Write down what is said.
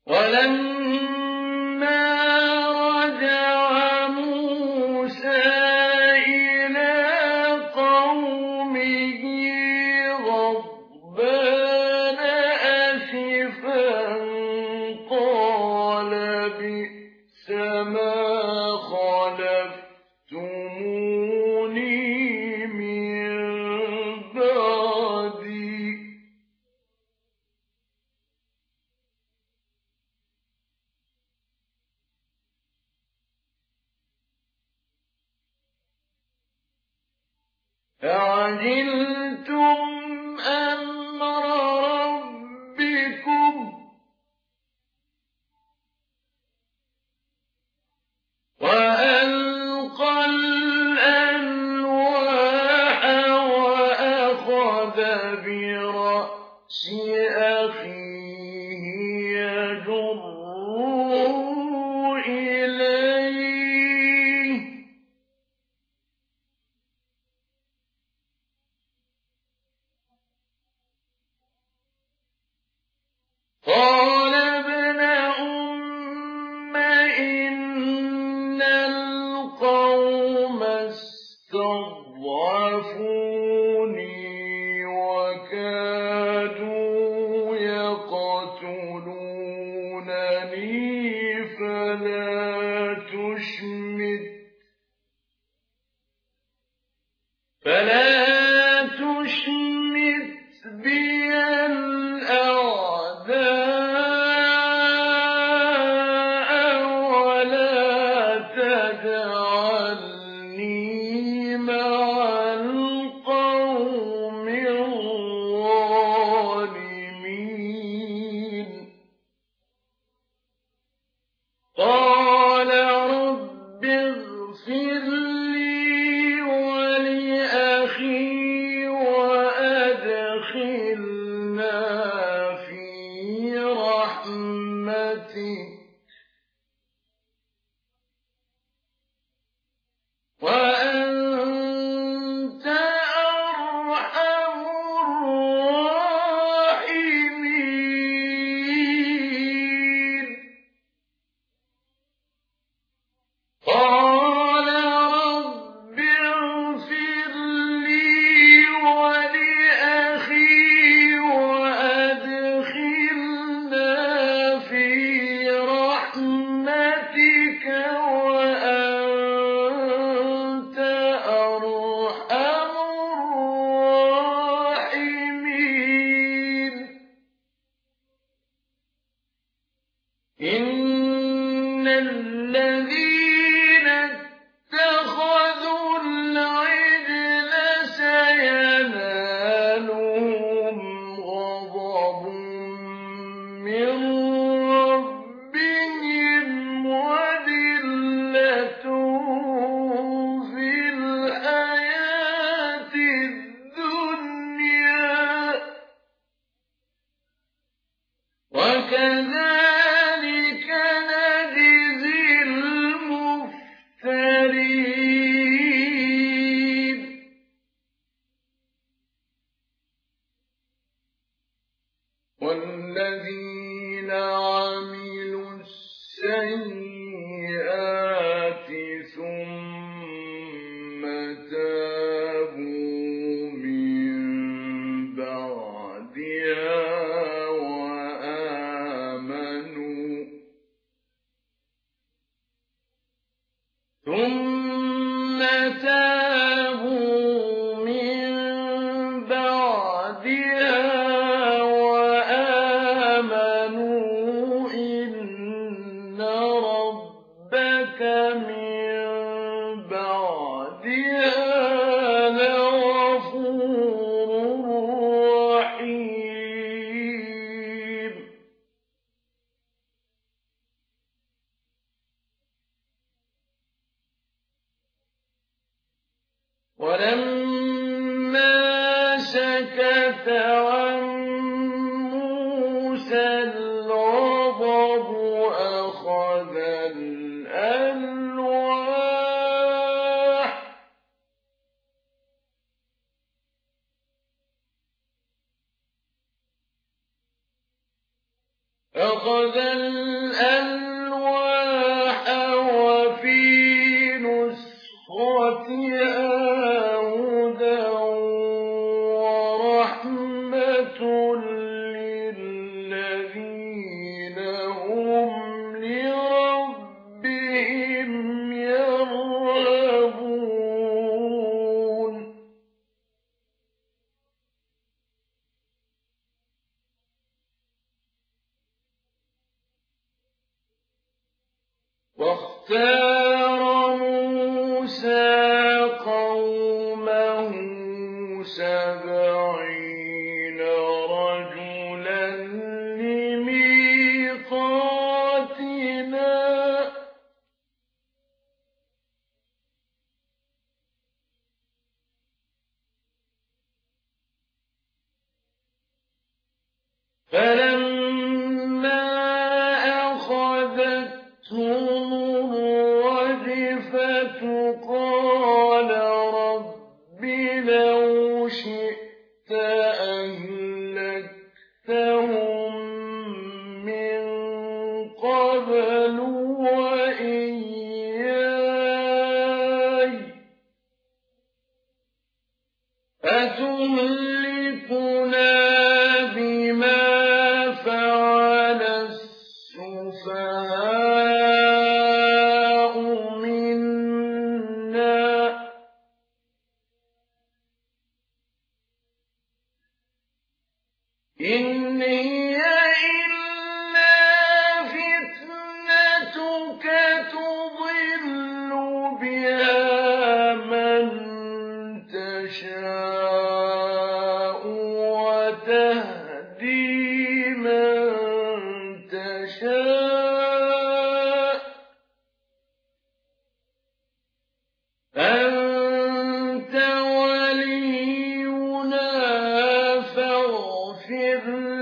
ولما رجع موسى إلى قومه غضبان أسفا قال بئس ما خلفتموني من بعدي أعجلتم أمر ربكم وألقى الألواح وأخذ برأس أخيه يجره إليه قال ابن أم إن القوم استضعفوني وكادوا يقتلونني فلا تشمت بي الأعداء ولا تجعلني مع القوم الظالمين قال رب اغفر لي ولأخي وأدخلنا في رحمتك وأنت أرحم الراحمين قال رب اغفر لي ولأخي وأدخلنا في رحمتك وأنت أرحم الراحمين إن الذين اتخذوا العجل سينالهم غضب من ربهم وذلة في الحياة الدنيا وكذلك نجزي المفترين والذين عملوا السيئات ثم تابوا من بعدها وآمنوا إن ربك من بعدها لغفور رحيم ولما سكت عن موسى الغضب أخذ الألواح أخذ الألواح وفي نسختها هدى ورحمة للذين هم لربهم يرهبون واختار موسى قومه 70 رجلا لميقاتنا فلما أخذتهم الرجفة قال رب لو شئت أهلكتهم من قبل وإياي أتهلكنا بما فعل السفهاء منا إن هي إلا فتنتك تضل بها من تشاء وتهدي من تشاء أنت ولينا فاغفر